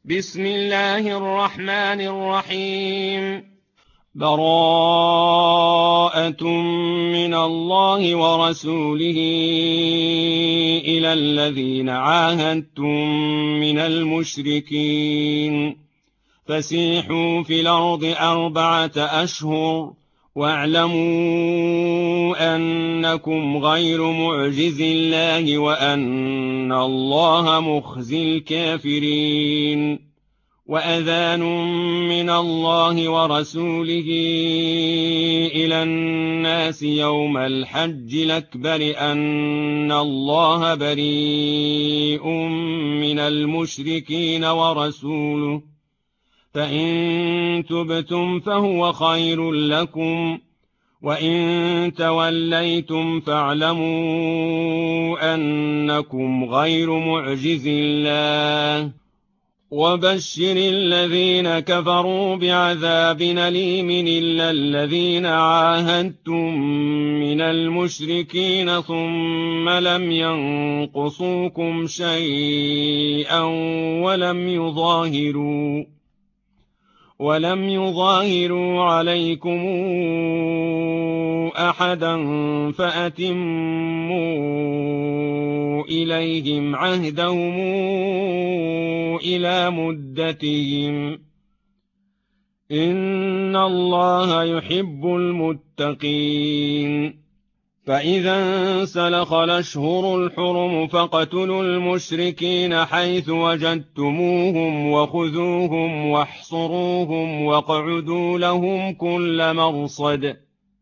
بسم الله الرحمن الرحيم. براءة من الله ورسوله إلى الذين عاهدتم من المشركين فسيحوا في الأرض 4 أشهر واعلموا أنكم غير معجز الله وأن الله مخزي الكافرين. وأذان من الله ورسوله إلى الناس يوم الحج الأكبر أن الله بريء من المشركين ورسوله، فإن تبتم فهو خير لكم، وإن توليتم فاعلموا أنكم غير معجز الله. وبشر الذين كفروا بعذاب أليم إلا الذين عاهدتم من المشركين ثم لم ينقصوكم شيئا ولم يظاهروا عليكم أحدا فأتموا إليهم عهدهم إلى مدتهم، إن الله يحب المتقين. فإذا انسلخ الأشهر الحرم فاقتلوا المشركين حيث وجدتموهم وخذوهم واحصروهم واقعدوا لهم كل مرصد،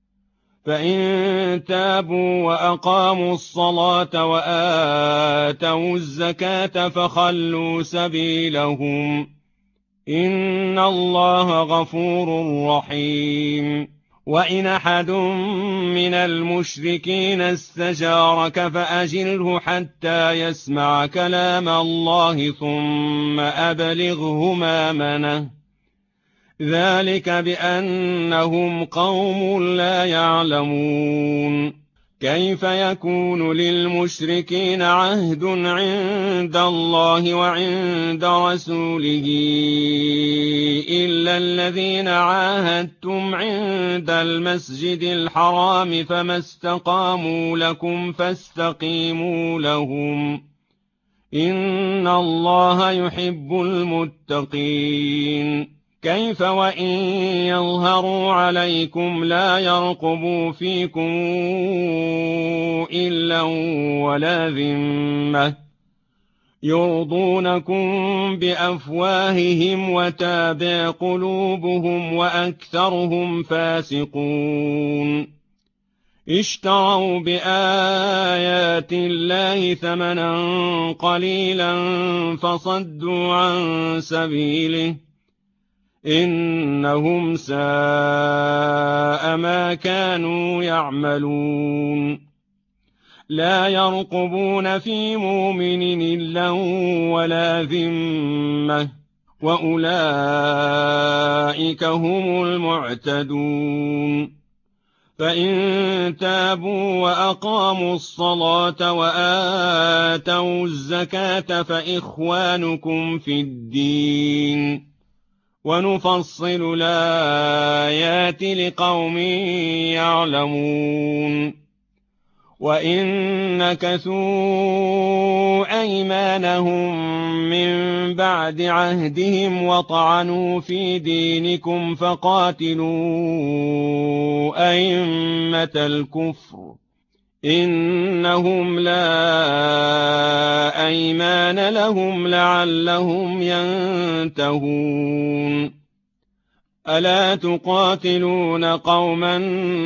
فإن تابوا وأقاموا الصلاة وآتوا الزكاة فخلوا سبيلهم، إن الله غفور رحيم. وإن أحد من المشركين استجارك فأجره حتى يسمع كلام الله ثم أبلغه مأمنه، ذلك بأنهم قوم لا يعلمون. كيف يكون للمشركين عهد عند الله وعند رسوله إلا الذين عاهدتم عند المسجد الحرام فما استقاموا لكم فاستقيموا لهم، إن الله يحب المتقين. كيف وإن يظهروا عليكم لا يرقبوا فيكم إلا ولا ذمة يرضونكم بأفواههم وتابع قلوبهم وأكثرهم فاسقون. اشتروا بآيات الله ثمنا قليلا فصدوا عن سبيله، إنهم ساء ما كانوا يعملون. لا يرقبون في مؤمن إلا ولا ذمة، وأولئك هم المعتدون. فإن تابوا وأقاموا الصلاة وآتوا الزكاة فإخوانكم في الدين، ونفصل الآيات لقوم يعلمون. وإن نكثوا أيمانهم من بعد عهدهم وطعنوا في دينكم فقاتلوا أئمة الكفر، إنهم لا أيمان لهم لعلهم ينتهون. ألا تقاتلون قوما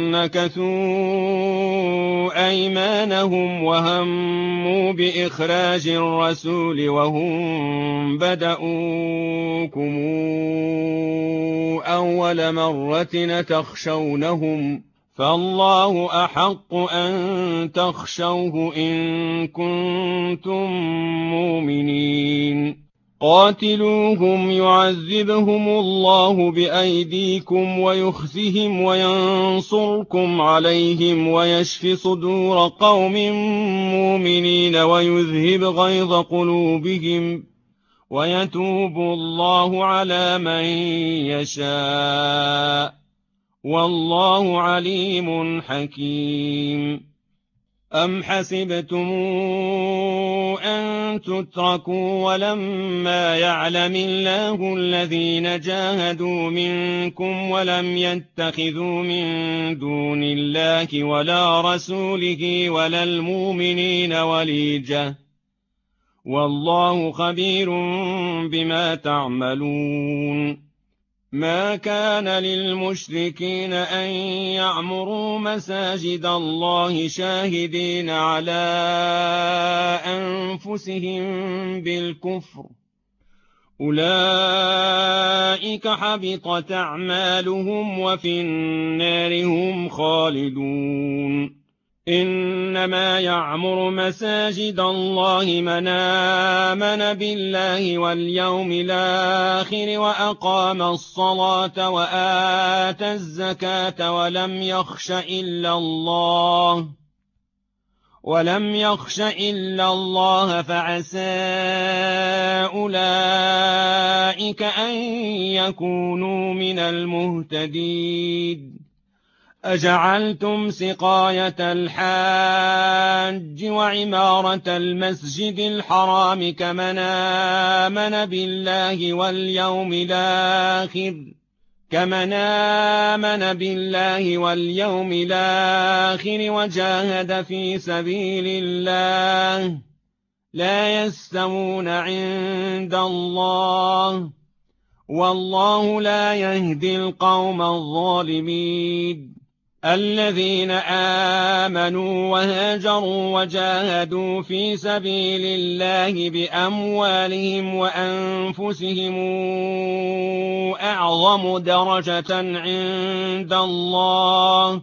نكثوا أيمانهم وهموا بإخراج الرسول وهم بدؤوكم أول مرة تخشونهم، فالله أحق أن تخشوه إن كنتم مؤمنين. قاتلوهم يعذبهم الله بأيديكم ويخزهم وينصركم عليهم ويشف صدور قوم مؤمنين ويذهب غيظ قلوبهم ويتوب الله على من يشاء والله عليم حكيم. أم حسبتم أن تتركوا ولما يعلم الله الذين جاهدوا منكم ولم يتخذوا من دون الله ولا رسوله ولا المؤمنين وليجة والله خبير بما تعملون. ما كان للمشركين أن يعمروا مساجد الله شاهدين على أنفسهم بالكفر أولئك حبطت أعمالهم وفي النار هم خالدون. إنما يعمر مساجد الله من آمن بالله واليوم الآخر وأقام الصلاة وآتى الزكاة ولم يخش إلا الله فعسى أولئك أن يكونوا من المهتدين. أجعلتم سقاية الحاج وعمارة المسجد الحرام كمن آمن بالله واليوم الآخر وجاهد في سبيل الله لا يستوون عند الله والله لا يهدي القوم الظالمين. الذين آمنوا وهاجروا وجاهدوا في سبيل الله بأموالهم وأنفسهم أعظم درجة عند الله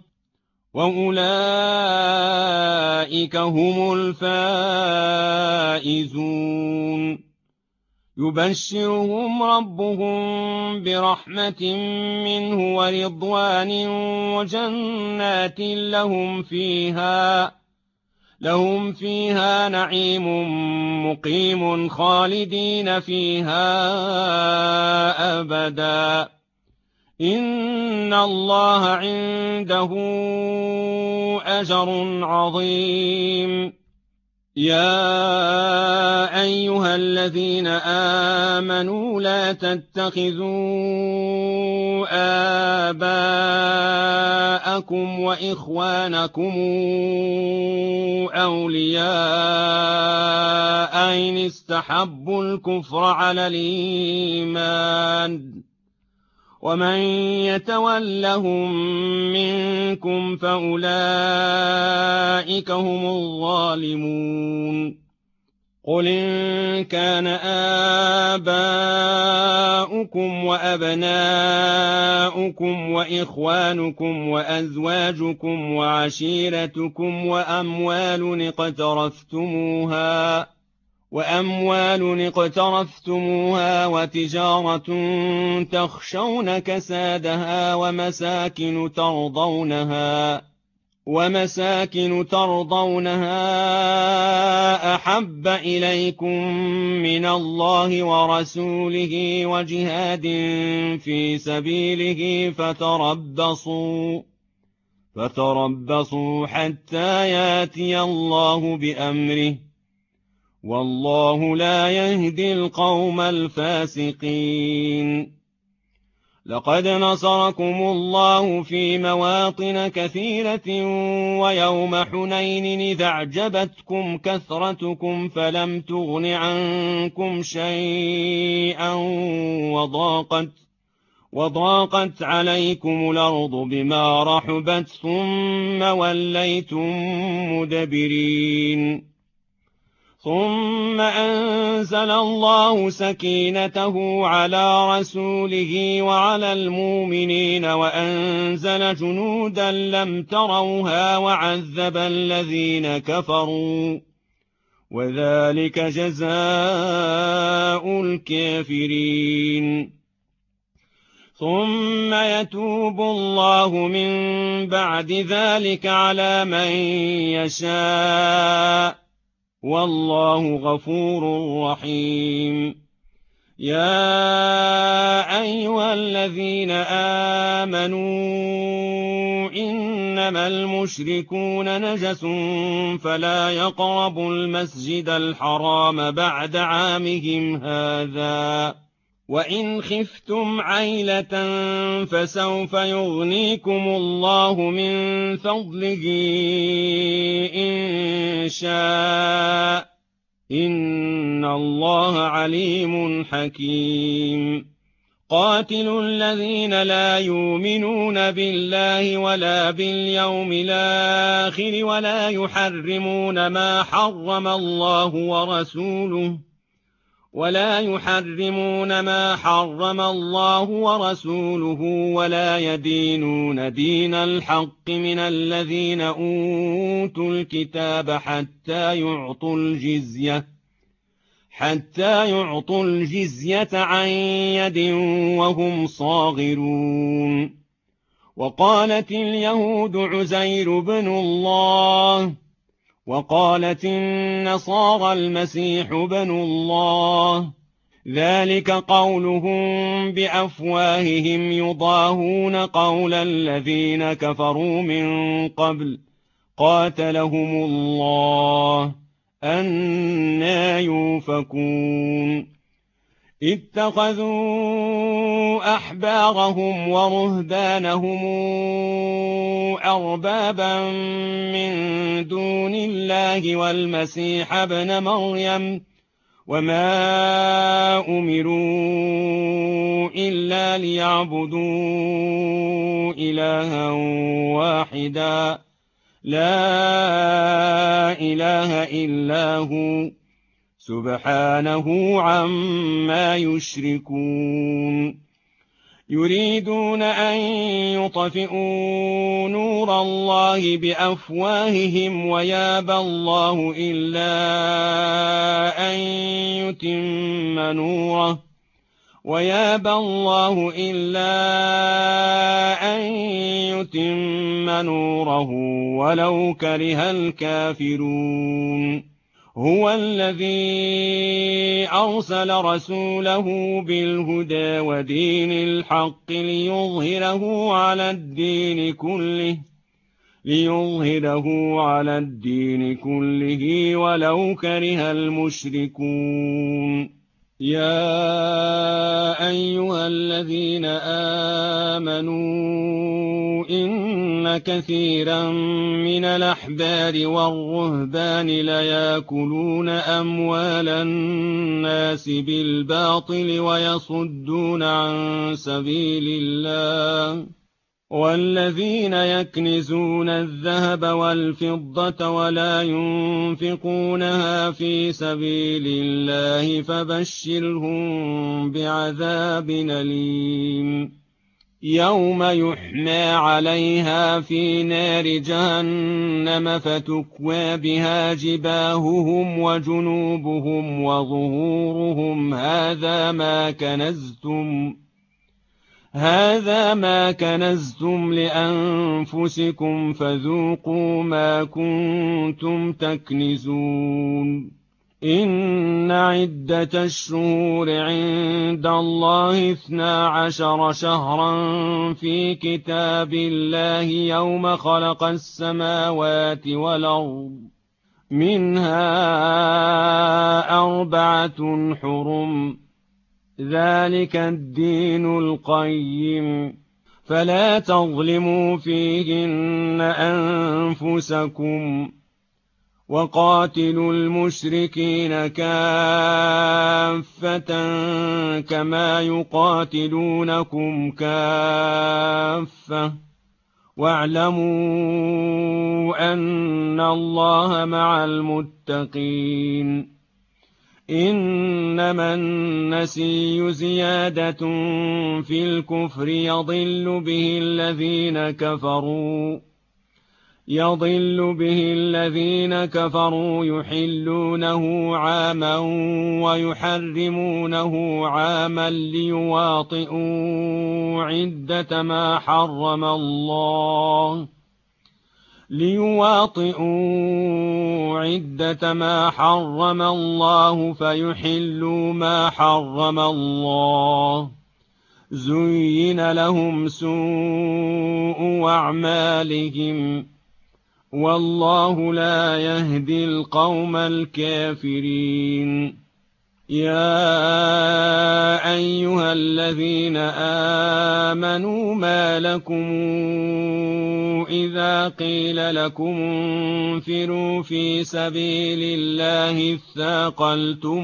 وأولئك هم الفائزون. يبشرهم ربهم برحمة منه ورضوان وجنات لهم فيها نعيم مقيم خالدين فيها أبدا إن الله عنده أجر عظيم. يا أيها الذين آمنوا لا تتخذوا آباءكم وإخوانكم أولياء إن استحبوا الكفر على الإيمان ومن يتولهم منكم فأولئك هم الظالمون. قل إن كان آباؤكم وأبناؤكم وإخوانكم وأزواجكم وعشيرتكم وأموال اقترفتموها وتجارة تخشون كسادها ومساكن ترضونها أحب إليكم من الله ورسوله وجهاد في سبيله فتربصوا حتى ياتي الله بأمره والله لا يهدي القوم الفاسقين. لقد نصركم الله في مواطن كثيرة ويوم حنين إذا أعجبتكم كثرتكم فلم تغن عنكم شيئا وضاقت عليكم الأرض بما رحبت ثم وليتم مدبرين. ثم أنزل الله سكينته على رسوله وعلى المؤمنين وأنزل جنودا لم تروها وعذب الذين كفروا وذلك جزاء الكافرين. ثم يتوب الله من بعد ذلك على من يشاء والله غفور رحيم. يا أيها الذين آمنوا إنما المشركون نجس فلا يقربوا المسجد الحرام بعد عامهم هذا وإن خفتم عيلة فسوف يغنيكم الله من فضله إن شاء إن الله عليم حكيم قاتلوا الذين لا يؤمنون بالله ولا باليوم الآخر ولا يحرمون ما حرم الله ورسوله ولا يدينون دين الحق من الذين أوتوا الكتاب حتى يعطوا الجزية عن يد وهم صاغرون وقالت اليهود عزير بن الله وقالت النصارى المسيح بن الله ذلك قولهم بأفواههم يضاهون قول الذين كفروا من قبل قاتلهم الله أنى يؤفكون اتخذوا أحبارهم ورهبانهم أربابا من دون الله والمسيح ابن مريم وما أمروا إلا ليعبدوا إلها واحدا لا إله إلا هو سبحانه عما يشركون يريدون أن يطفئوا نور الله بأفواههم ويابى الله إلا أن يتم نوره ولو كره الكافرون هو الذي أرسل رسوله بالهدى ودين الحق ليظهره على الدين كله ولو كره المشركون يا أيها الذين آمنوا إن كثيرا من الأحبار والرهبان ليأكلون أموال الناس بالباطل ويصدون عن سبيل الله والذين يكنزون الذهب والفضة ولا ينفقونها في سبيل الله فبشرهم بعذاب أليم يوم يحمى عليها في نار جهنم فتكوى بها جباههم وجنوبهم وظهورهم هذا ما كنزتم لأنفسكم فذوقوا ما كنتم تكنزون إن عدة الشهور عند الله 12 شهرا في كتاب الله يوم خلق السماوات والأرض منها 4 حرم ذلك الدين القيم فلا تظلموا فيهن أنفسكم وقاتلوا المشركين كافة كما يقاتلونكم كافة واعلموا أن الله مع المتقين إنما النسي زيادة في الكفر يضل به الذين كفروا يحلونه عاما ويحرمونه عاما ليواطئوا عدة ما حرم الله ليواطئوا عدة ما حرم الله فيحلوا ما حرم الله. زين لهم سوء أعمالهم والله لا يهدي القوم الكافرين. يا أيها الذين آمنوا ما لكم إذا قيل لكم انفروا في سبيل الله اثاقلتم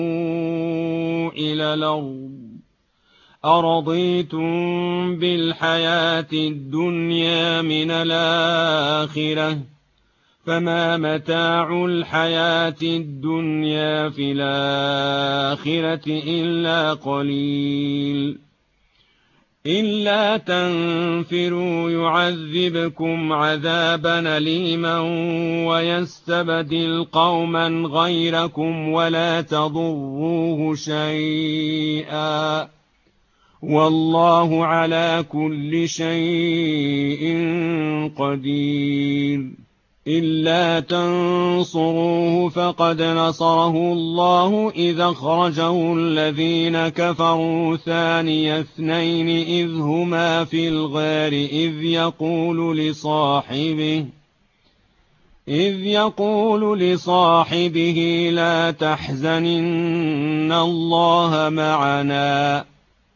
إلى الأرض أرضيتم بالحياة الدنيا من الآخرة فما متاع الحياة الدنيا في الآخرة إلا قليل. إلا تنفروا يعذبكم عذابا أليما ويستبدل قوما غيركم ولا تضروه شيئا والله على كل شيء قدير. إلا تنصروه فقد نصره الله إذا أخرجه الذين كفروا ثاني اثنين إذ هما في الغار إذ يقول لصاحبه لا تحزن إن الله معنا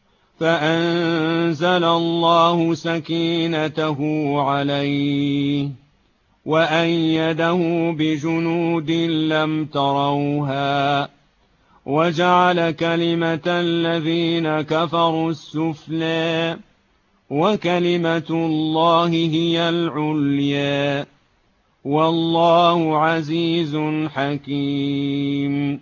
فأنزل الله سكينته عليه وأيده بجنود لم تروها وجعل كلمة الذين كفروا السفلى وكلمة الله هي العليا والله عزيز حكيم.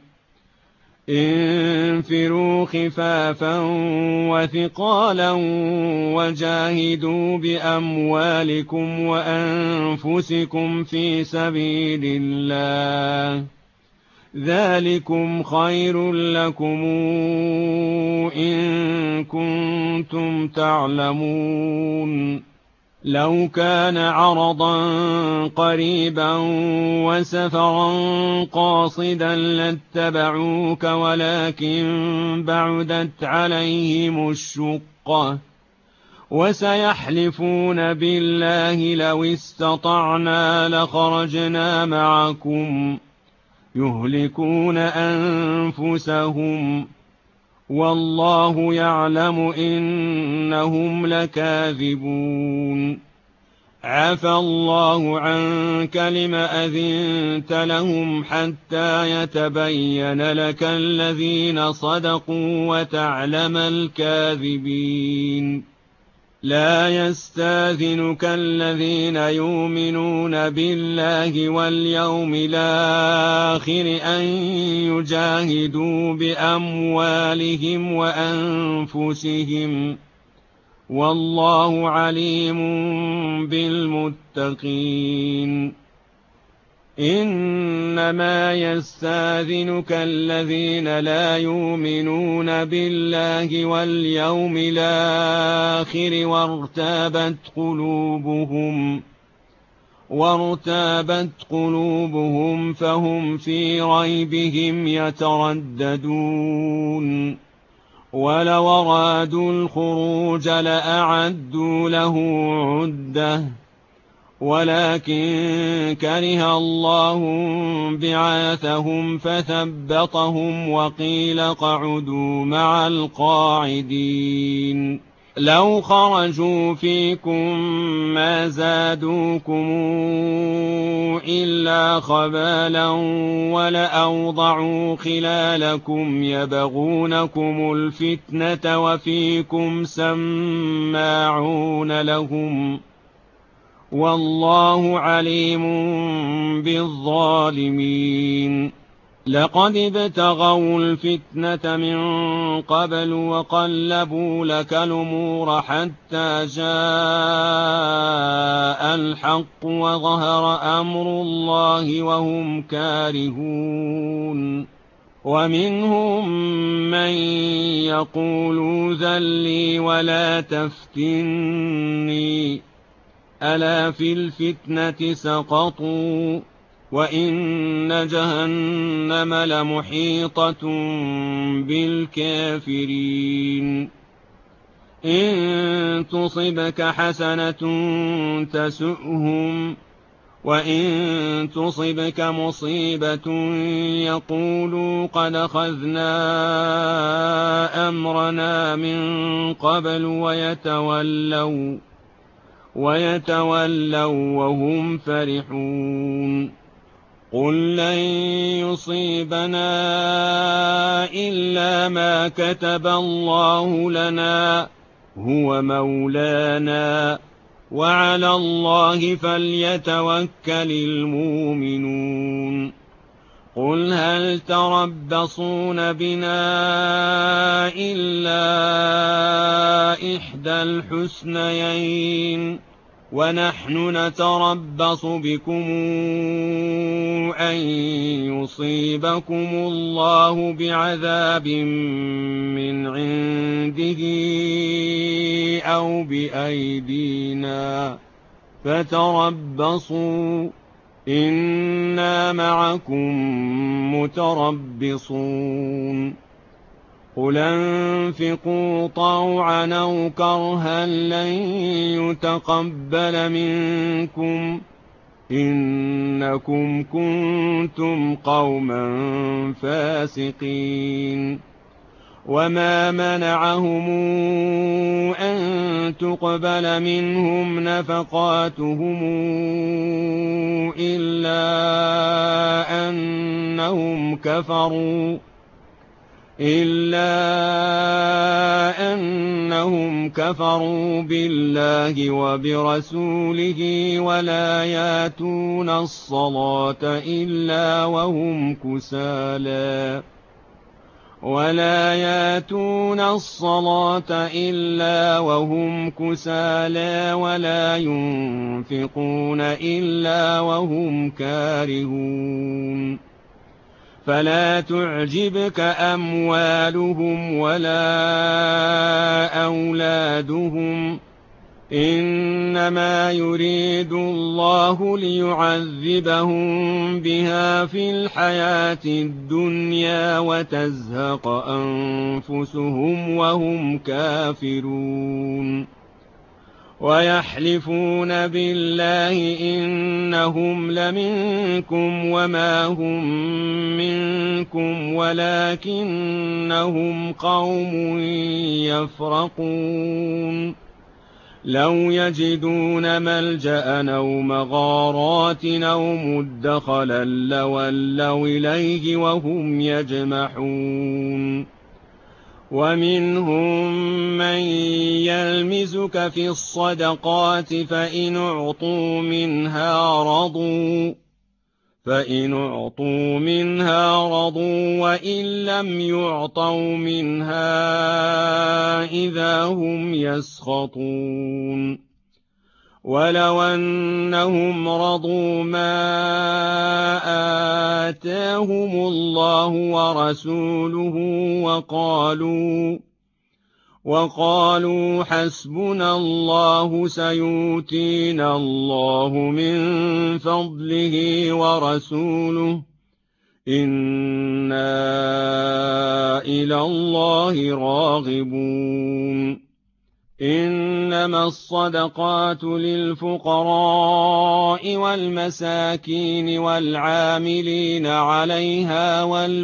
انفروا خفافا وثقالا وجاهدوا بأموالكم وأنفسكم في سبيل الله ذلكم خير لكم إن كنتم تعلمون. لو كان عرضا قريبا وسفرا قاصدا لاتبعوك ولكن بعدت عليهم الشقة وسيحلفون بالله لو استطعنا لخرجنا معكم يهلكون أنفسهم والله يعلم إنهم لكاذبون. عفى الله عنك لم أذنت لهم حتى يتبين لك الذين صدقوا وتعلم الكاذبين. لا يستاذنك الذين يؤمنون بالله واليوم الآخر أن يجاهدوا بأموالهم وأنفسهم والله عليم بالمتقين. إنما يستاذنك الذين لا يؤمنون بالله واليوم الآخر وارتابت قلوبهم فهم في ريبهم يترددون. ولو أرادوا الخروج لأعدوا له عدة ولكن كره الله بعاثهم فثبطهم وقيل اقعدوا مع القاعدين. لو خرجوا فيكم ما زادوكم إلا خبالا ولأوضعوا خلالكم يبغونكم الفتنة وفيكم سماعون لهم والله عليم بالظالمين. لقد ابتغوا الفتنة من قبل وقلبوا لك الأمور حتى جاء الحق وظهر أمر الله وهم كارهون. ومنهم من يقول ذل لي ولا تفتني ألا في الفتنة سقطوا وإن جهنم لمحيطة بالكافرين إن تصبك حسنة تسؤهم وإن تصبك مصيبة يقولوا قد أخذنا أمرنا من قبل ويتولوا وهم فرحون قل لن يصيبنا إلا ما كتب الله لنا هو مولانا وعلى الله فليتوكل المؤمنون قل هل تربصون بنا إلا إحدى الحسنيين ونحن نتربص بكم أن يصيبكم الله بعذاب من عنده أو بأيدينا فتربصوا إنا معكم متربصون قل انفقوا طوعا أو كرها لن يتقبل منكم إنكم كنتم قوما فاسقين وما منعهم أن تقبل منهم نفقاتهم إلا أنهم كفروا بالله وبرسوله ولا يأتون الصلاة إلا وهم كسالى ولا ينفقون إلا وهم كارهون فلا تعجبك أموالهم ولا أولادهم إنما يريد الله ليعذبهم بها في الحياة الدنيا وتزهق أنفسهم وهم كافرون ويحلفون بالله إنهم لمنكم وما هم منكم ولكنهم قوم يفرقون لو يجدون ملجأ أو مغارات أو مدخلا لولوا إليه وهم يجمحون ومنهم من يلمزك في الصدقات فإن أعطوا منها رضوا وإن لم يعطوا منها إذا هم يسخطون ولو أنهم رضوا ما آتاهم الله ورسوله وقالوا حسبنا الله سيؤتينا الله من فضله ورسوله إنا إلى الله راغبون إنما الصدقات للفقراء والمساكين والعاملين عليها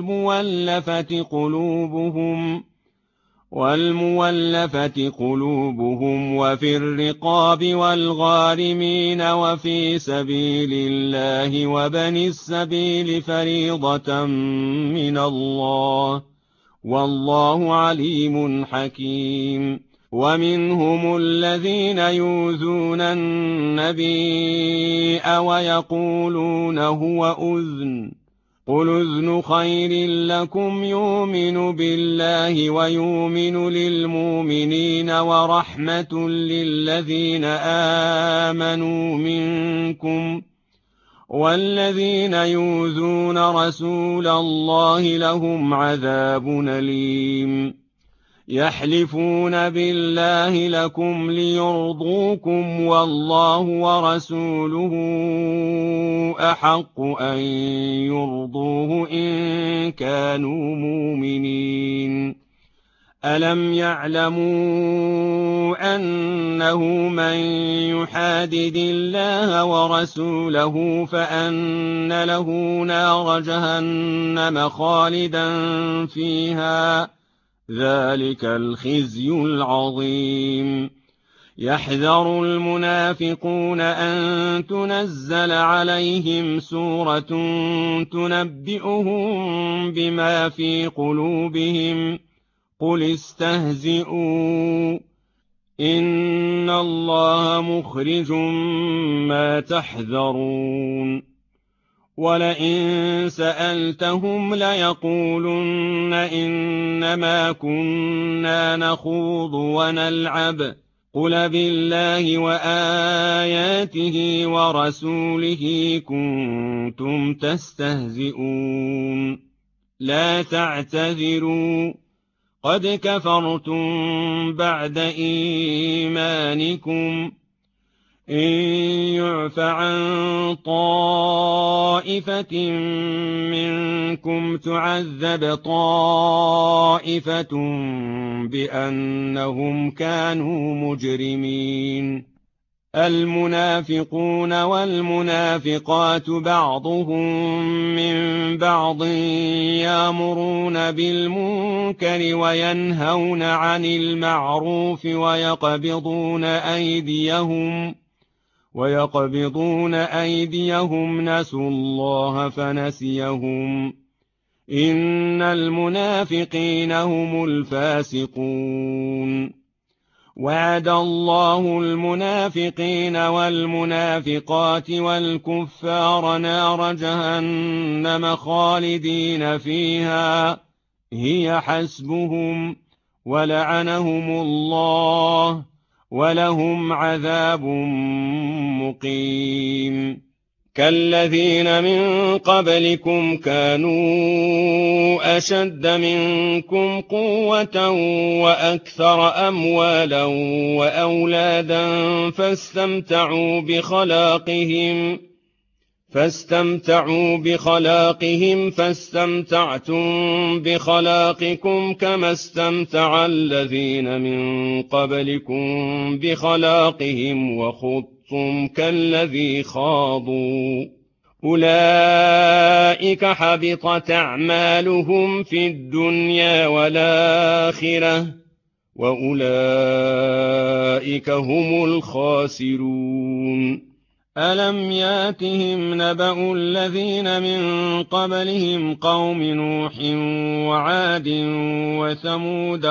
والمولفة قلوبهم وفي الرقاب والغارمين وفي سبيل الله وبن السبيل فريضة من الله والله عليم حكيم ومنهم الذين يؤذون النبي ويقولون هو أذن قل أذن خير لكم يؤمن بالله ويؤمن للمؤمنين ورحمة للذين آمنوا منكم والذين يؤذون رسول الله لهم عذاب أليم يحلفون بالله لكم ليرضوكم والله ورسوله أحق أن يرضوه إن كانوا مؤمنين. ألم يعلموا أنه من يحادد الله ورسوله فأن له نار جهنم خالدا فيها، ذلك الخزي العظيم. يحذر المنافقون أن تنزل عليهم سورة تنبئهم بما في قلوبهم، قل استهزئوا إن الله مخرج ما تحذرون. ولئن سألتهم ليقولن إنما كنا نخوض ونلعب، قل بالله وآياته ورسوله كنتم تستهزئون. لا تعتذروا قد كفرتم بعد إيمانكم، إن يعف عن طائفة منكم تعذب طائفة بأنهم كانوا مجرمين. المنافقون والمنافقات بعضهم من بعض يأمرون بالمنكر وينهون عن المعروف ويقبضون أيديهم نسوا الله فنسيهم، إن المنافقين هم الفاسقون. وعد الله المنافقين والمنافقات والكفار نار جهنم خالدين فيها هي حسبهم ولعنهم الله ولهم عذاب مقيم. كالذين من قبلكم كانوا أشد منكم قوة وأكثر أموالا وأولادا فاستمتعوا بخلاقهم فاستمتعتم بخلاقكم كما استمتع الذين من قبلكم بخلاقهم وخضتم كالذي خاضوا، أولئك حبطت أعمالهم في الدنيا والآخرة وأولئك هم الخاسرون. ألم ياتهم نبأ الذين من قبلهم قوم نوح وعاد وثمود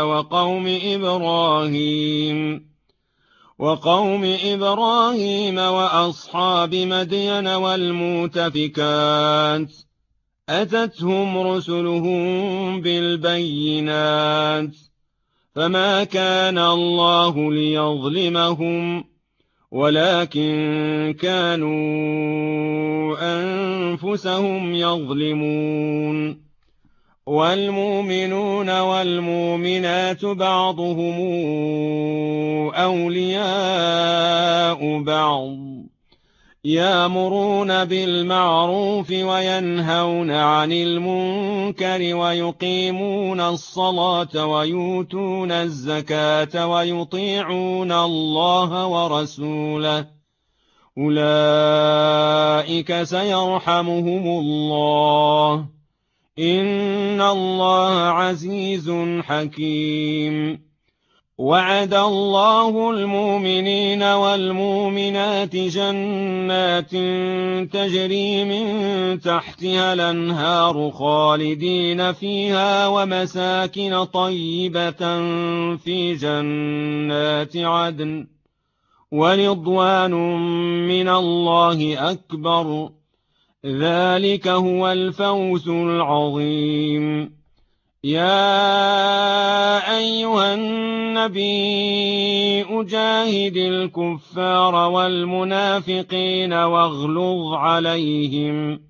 وقوم إبراهيم وأصحاب مدين والمؤتفكات، أتتهم رسلهم بالبينات فما كان الله ليظلمهم ولكن كانوا أنفسهم يظلمون. والمؤمنون والمؤمنات بعضهم أولياء بعض، يأمرون بالمعروف وينهون عن المنكر ويقيمون الصلاة ويؤتون الزكاة ويطيعون الله ورسوله، أولئك سيرحمهم الله، إن الله عزيز حكيم. وعد الله المؤمنين والمؤمنات جنات تجري من تحتها الأنهار خالدين فيها ومساكن طيبة في جنات عدن ورضوان من الله أكبر، ذلك هو الفوز العظيم. يا أيها النبي جاهد الكفار والمنافقين واغلظ عليهم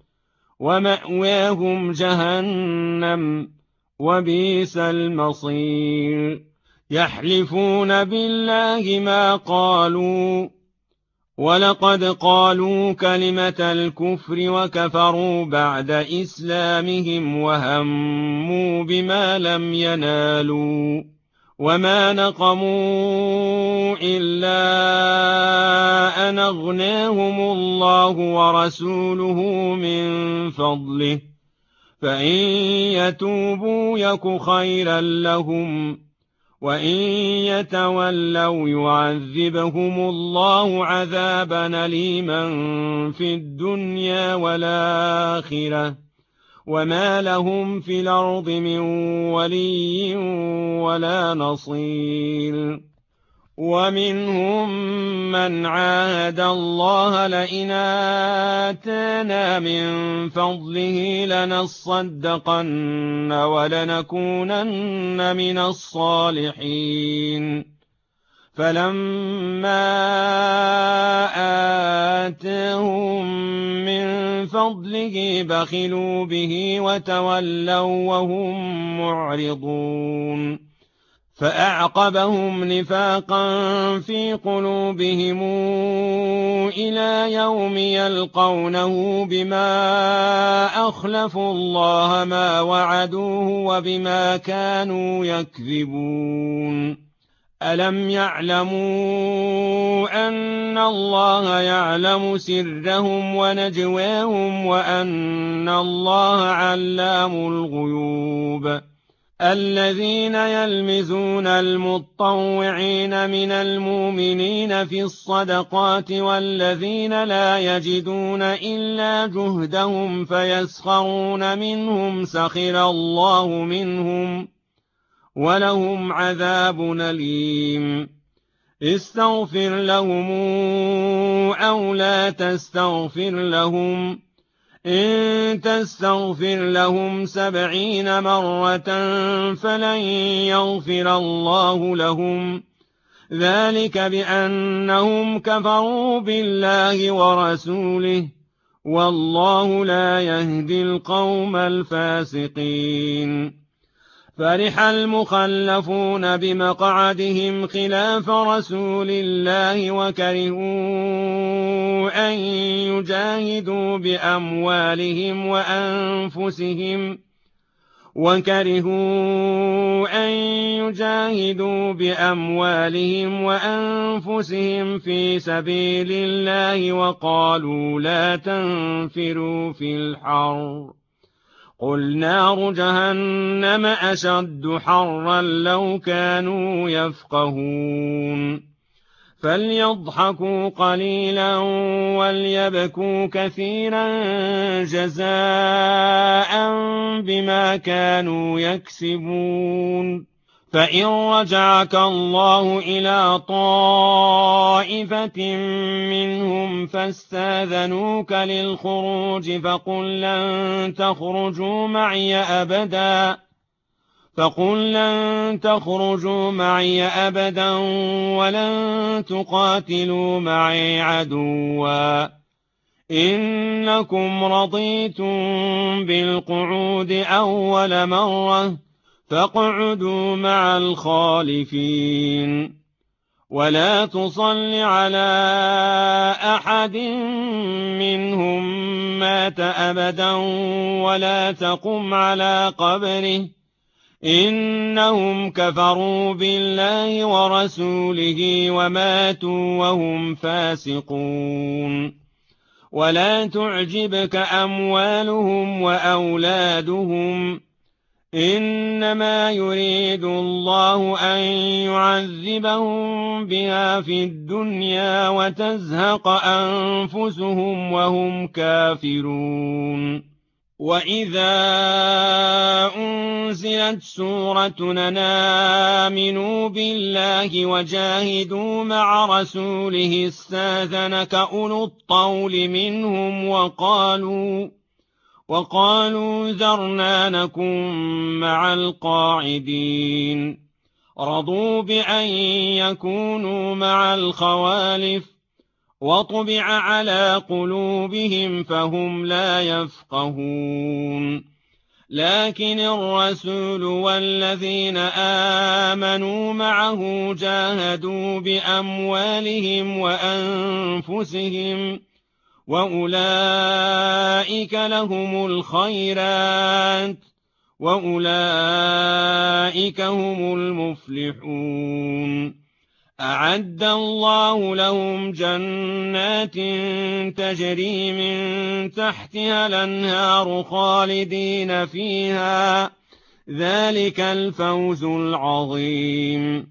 ومأواهم جهنم وبئس المصير. يحلفون بالله ما قالوا ولقد قالوا كلمة الكفر وكفروا بعد إسلامهم وهموا بما لم ينالوا وما نقموا إلا أن أغناهم الله ورسوله من فضله فإن يتوبوا يك خيرا لهم وإن يتولوا يعذبهم الله عذابا أليما في الدنيا والآخرة وما لهم في الأرض من ولي ولا نصير ومنهم من عاهد الله لئن آتانا من فضله لنصدقن ولنكونن من الصالحين فلما آتاهم من فضله بخلوا به وتولوا وهم معرضون فأعقبهم نفاقا في قلوبهم إلى يوم يلقونه بما أخلفوا الله ما وعدوه وبما كانوا يكذبون ألم يعلموا أن الله يعلم سرهم ونجواهم وأن الله علام الغيوب الذين يلمزون المطوعين من المؤمنين في الصدقات والذين لا يجدون إلا جهدهم فيسخرون منهم سخر الله منهم ولهم عذاب أليم استغفر لهم أو لا تستغفر لهم إن تستغفر لهم 70 مرة فلن يغفر الله لهم ذلك بأنهم كفروا بالله ورسوله والله لا يهدي القوم الفاسقين فرح المخلفون بمقعدهم خلاف رسول الله وكرهوا أن يجاهدوا بأموالهم وأنفسهم في سبيل الله وقالوا لا تنفروا في الحر قل نار جهنم أشد حرا لو كانوا يفقهون فليضحكوا قليلا وليبكوا كثيرا جزاء بما كانوا يكسبون فإن رجعك الله إلى طائفة منهم فاستاذنوك للخروج فقل لن تخرجوا معي أبدا ولن تقاتلوا معي عدوا إنكم رضيتم بالقعود أول مرة فاقعدوا مع الخالفين ولا تصل على أحد منهم مات أبدا ولا تقم على قبره إنهم كفروا بالله ورسوله وماتوا وهم فاسقون ولا تعجبك أموالهم وأولادهم إنما يريد الله أن يعذبهم بها في الدنيا وتزهق أنفسهم وهم كافرون وإذا أنزلت سورة أن آمنوا بالله وجاهدوا مع رسوله استاذنك أولو الطول منهم وقالوا ذرنا نكن مع القاعدين رضوا بأن يكونوا مع الخوالف وطبع على قلوبهم فهم لا يفقهون لكن الرسول والذين آمنوا معه جاهدوا بأموالهم وأنفسهم وأولئك لهم الخيرات وأولئك هم المفلحون. أعد الله لهم جنات تجري من تحتها الأنهار خالدين فيها، ذلك الفوز العظيم.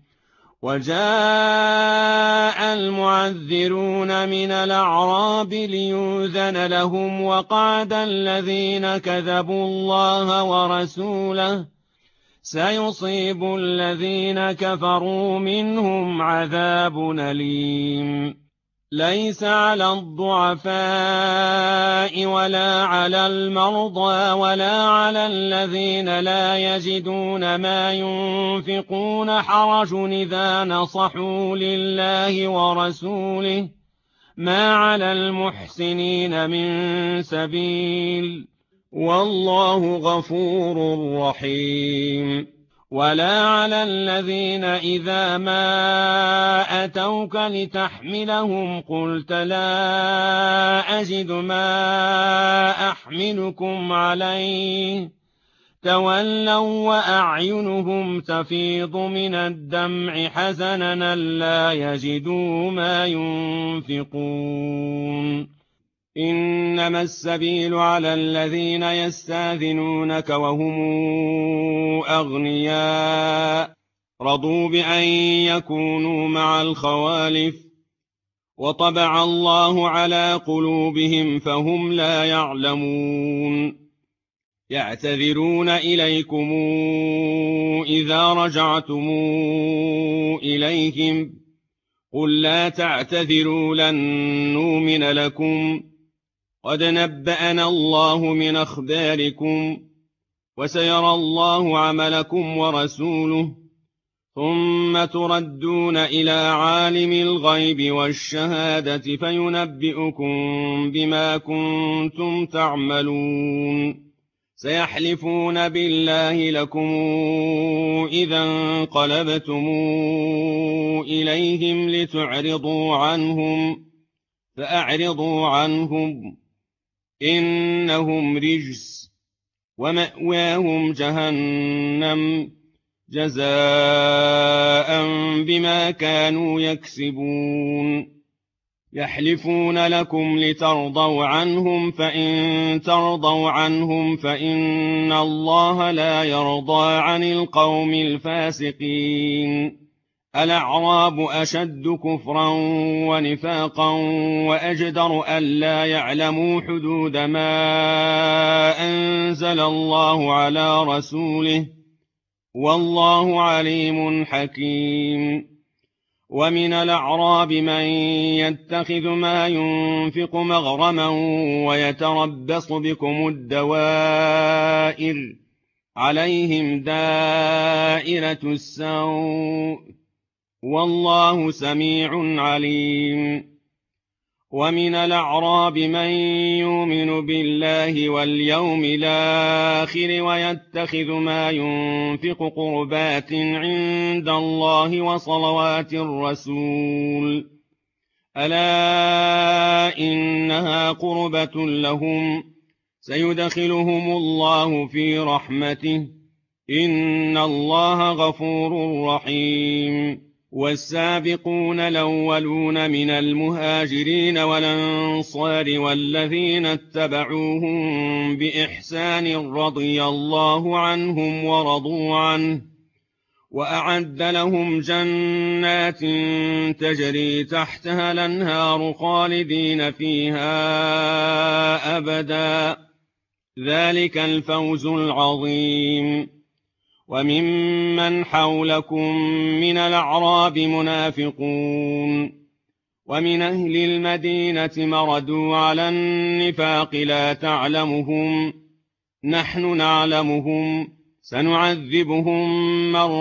وجاء المعذرون من الأعراب ليؤذن لهم وقعد الذين كذبوا الله ورسوله سيصيب الذين كفروا منهم عذاب أليم. ليس على الضعفاء ولا على المرضى ولا على الذين لا يجدون ما ينفقون حرج إذا نصحوا لله ورسوله، ما على المحسنين من سبيل، والله غفور رحيم. ولا على الذين إذا ما أتوك لتحملهم قلت لا أجد ما أحملكم عليه تولوا وأعينهم تفيض من الدمع حزنا لا يجدوا ما ينفقون. إنما السبيل على الذين يستاذنونك وهم أغنياء رضوا بأن يكونوا مع الخوالف وطبع الله على قلوبهم فهم لا يعلمون. يعتذرون إليكم إذا رجعتم إليهم قل لا تعتذروا لن نؤمن لكم قد نبأنا الله من أخباركم وسيرى الله عملكم ورسوله ثم تردون إلى عالم الغيب والشهادة فينبئكم بما كنتم تعملون. سيحلفون بالله لكم إذا انقلبتم إليهم لتعرضوا عنهم فأعرضوا عنهم إنهم رجس ومأواهم جهنم جزاء بما كانوا يكسبون. يحلفون لكم لترضوا عنهم فإن ترضوا عنهم فإن الله لا يرضى عن القوم الفاسقين. الأعراب أشد كفرا ونفاقا وأجدر ألا يعلموا حدود ما أنزل الله على رسوله والله عليم حكيم. ومن الأعراب من يتخذ ما ينفق مغرما ويتربص بكم الدوائر عليهم دائرة السوء والله سميع عليم. ومن الأعراب من يؤمن بالله واليوم الآخر ويتخذ ما ينفق قربات عند الله وصلوات الرسول ألا إنها قربة لهم سيدخلهم الله في رحمته إن الله غفور رحيم. والسابقون الأولون من المهاجرين والأنصار والذين اتبعوهم بإحسان رضي الله عنهم ورضوا عنه وأعد لهم جنات تجري تحتها الأنهار خالدين فيها أبدا ذلك الفوز العظيم. وممن حولكم من الأعراب منافقون ومن أهل المدينة مردوا على النفاق لا تعلمهم نحن نعلمهم سنعذبهم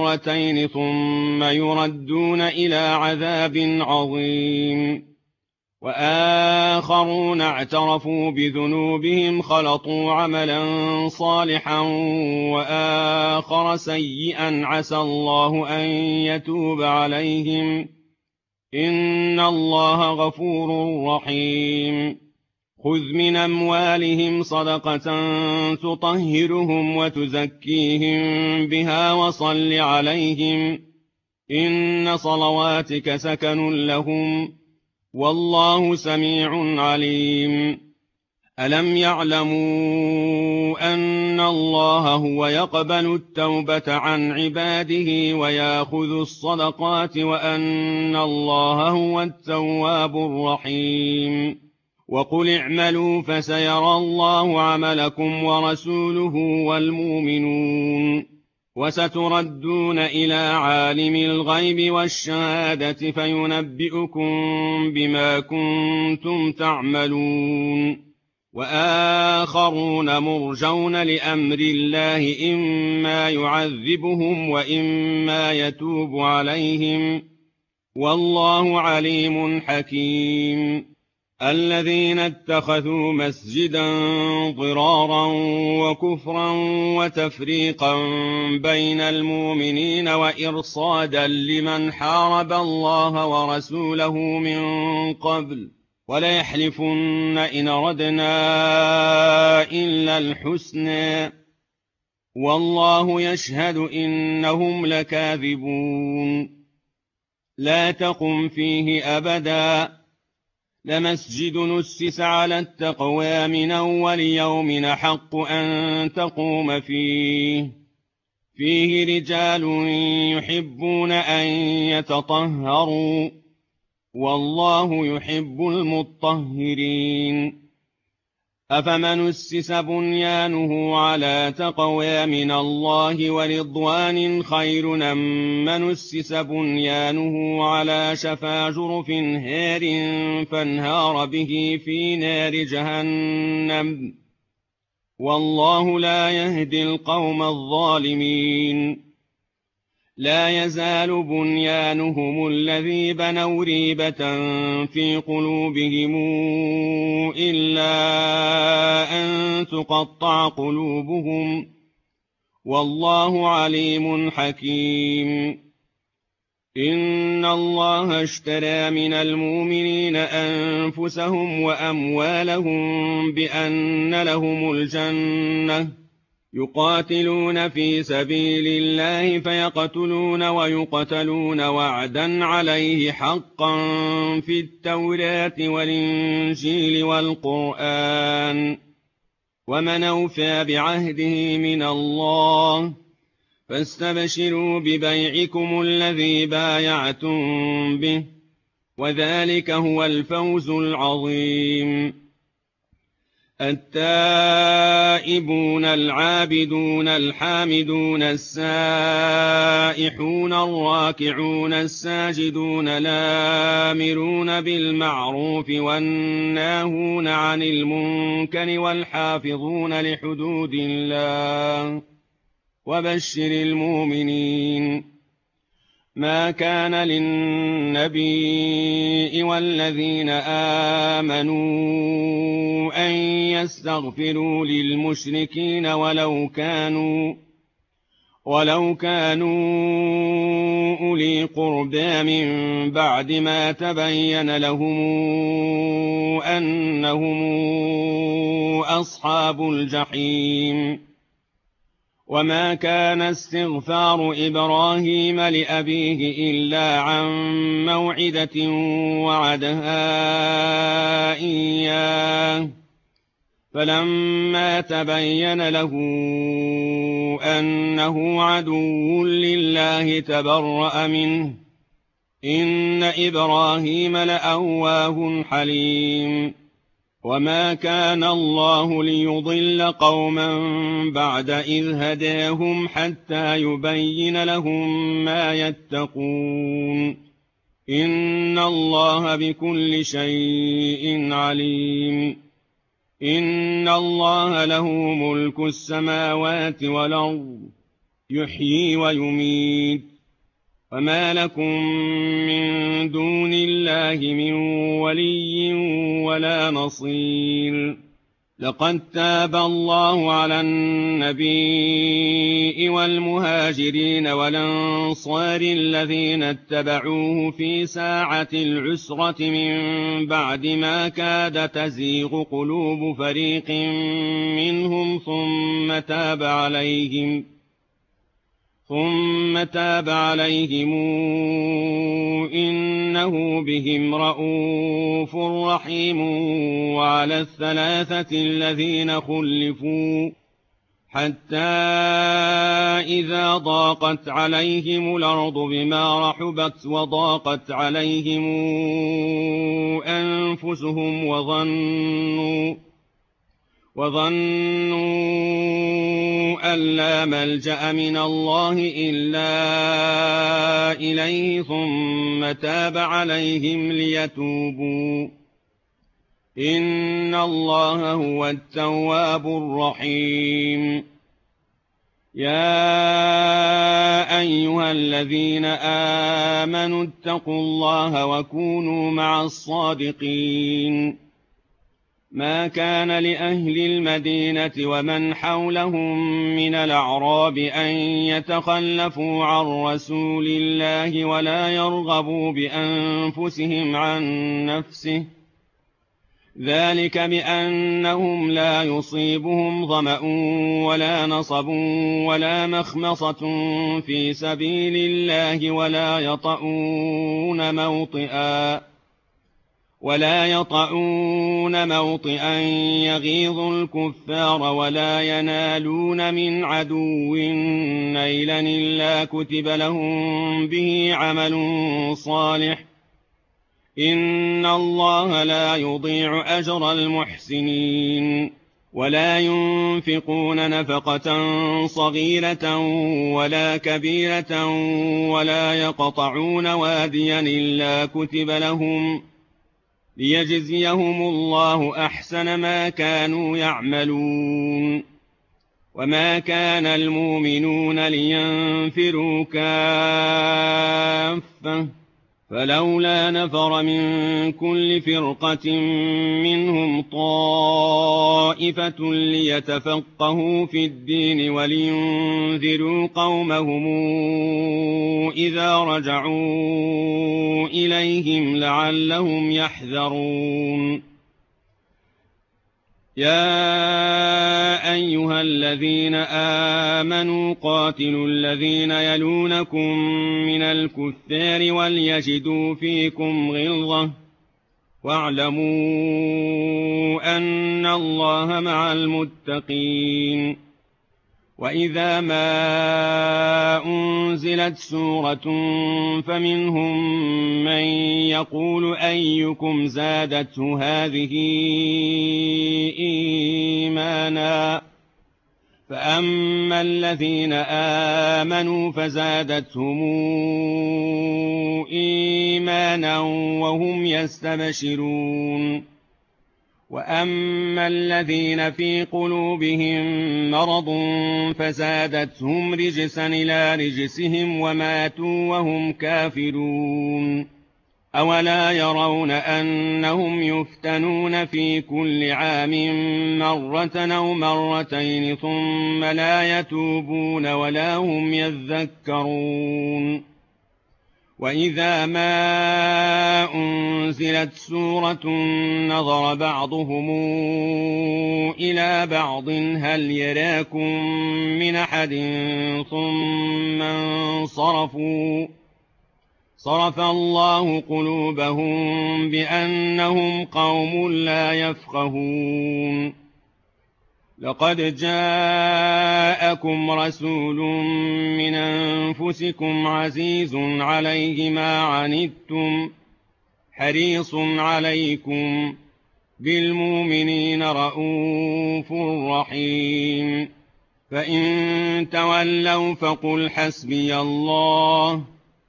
مرتين ثم يردون إلى عذاب عظيم. وآخرون اعترفوا بذنوبهم خلطوا عملا صالحا وآخر سيئا عسى الله أن يتوب عليهم إن الله غفور رحيم خذ من أموالهم صدقة تطهرهم وتزكيهم بها وصل عليهم إن صلواتك سكن لهم والله سميع عليم ألم يعلموا أن الله هو يقبل التوبة عن عباده ويأخذ الصدقات وأن الله هو التواب الرحيم وقل اعملوا فسيرى الله عملكم ورسوله والمؤمنون وستردون إلى عالم الغيب والشهادة فينبئكم بما كنتم تعملون وآخرون مرجون لأمر الله إما يعذبهم وإما يتوب عليهم والله عليم حكيم الذين اتخذوا مسجدا ضرارا وكفرا وتفريقا بين المؤمنين وإرصادا لمن حارب الله ورسوله من قبل وليحلفن إن أردنا إلا الحسنى والله يشهد إنهم لكاذبون لا تقم فيه أبدا لمسجد نسس على التقوى من أول يوم أحق أن تقوم فيه رجال يحبون أن يتطهروا والله يحب المطهرين أفمن أسس بنيانه على تقوى من الله ورضوان خير أم من أسس بنيانه على شفا جرف هار فانهار به في نار جهنم والله لا يهدي القوم الظالمين لا يزال بنيانهم الذي بنوا ريبة في قلوبهم إلا أن تقطع قلوبهم والله عليم حكيم إن الله اشترى من المؤمنين أنفسهم وأموالهم بأن لهم الجنة يقاتلون في سبيل الله فيقتلون ويقتلون وعدا عليه حقا في التوراة والإنجيل والقرآن ومن أوفى بعهده من الله فاستبشروا ببيعكم الذي بايعتم به وذلك هو الفوز العظيم التائبون العابدون الحامدون السائحون الراكعون الساجدون الآمرون بالمعروف والناهون عن المنكر والحافظون لحدود الله وبشر المؤمنين ما كان للنبي والذين آمنوا أن يستغفروا للمشركين ولو كانوا أولي قربى من بعد ما تبين لهم أنهم أصحاب الجحيم وما كان استغفار إبراهيم لأبيه إلا عن موعدة وعدها إياه فلما تبين له أنه عدو لله تبرأ منه إن إبراهيم لأواه حليم وما كان الله ليضل قوما بعد إذ هداهم حتى يبين لهم ما يتقون إن الله بكل شيء عليم إن الله له ملك السماوات والأرض يحيي ويميت وما لكم من دون الله من ولي ولا نصير. لقد تاب الله على النبي والمهاجرين والأنصار الذين اتبعوه في ساعة العسرة من بعد ما كاد تزيغ قلوب فريق منهم ثم تاب عليهم إنه بهم رءوف رحيم. وعلى الثلاثة الذين خلفوا حتى إذا ضاقت عليهم الأرض بما رحبت وضاقت عليهم أنفسهم وظنوا أن لا ملجأ من الله إلا إليه ثم تاب عليهم ليتوبوا إن الله هو التواب الرحيم. يا أيها الذين آمنوا اتقوا الله وكونوا مع الصادقين. ما كان لأهل المدينة ومن حولهم من الأعراب أن يتخلفوا عن رسول الله ولا يرغبوا بأنفسهم عن نفسه، ذلك بأنهم لا يصيبهم ظمأ ولا نصب ولا مخمصة في سبيل الله ولا يطؤون موطئا يغيظ الكفار ولا ينالون من عدو نيلا إلا كتب لهم به عمل صالح إن الله لا يضيع أجر المحسنين. ولا ينفقون نفقة صغيرة ولا كبيرة ولا يقطعون واديا إلا كتب لهم ليجزيهم الله أحسن ما كانوا يعملون. وما كان المؤمنون لينفروا كافة فلولا نفر من كل فرقة منهم طائفة ليتفقهوا في الدين ولينذروا قومهم إذا رجعوا إليهم لعلهم يحذرون. يا أيها الذين آمنوا قاتلوا الذين يلونكم من الكفار وليجدوا فيكم غلظة واعلموا أن الله مع المتقين. وإذا ما أنزلت سورة فمنهم من يقول أيكم زادته هذه إيمانا فأما الذين آمنوا فزادتهم إيمانا وهم يستبشرون. وأما الذين في قلوبهم مرض فزادتهم رجسا إلى رجسهم وماتوا وهم كافرون. أولا يرون أنهم يفتنون في كل عام مرة أو مرتين ثم لا يتوبون ولا هم يذكرون. وإذا ما أنزلت سورة نظر بعضهم إلى بعض هل يراكم من أحد ثم انصرفوا صرف الله قلوبهم بأنهم قوم لا يفقهون. لقد جاءكم رسول من أنفسكم عزيز عليه ما عنتم حريص عليكم بالمؤمنين رءوف رحيم. فإن تولوا فقل حسبي الله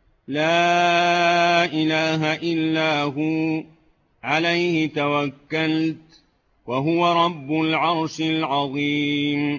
لا إله إلا هو عليه توكلت وهو رب العرش العظيم.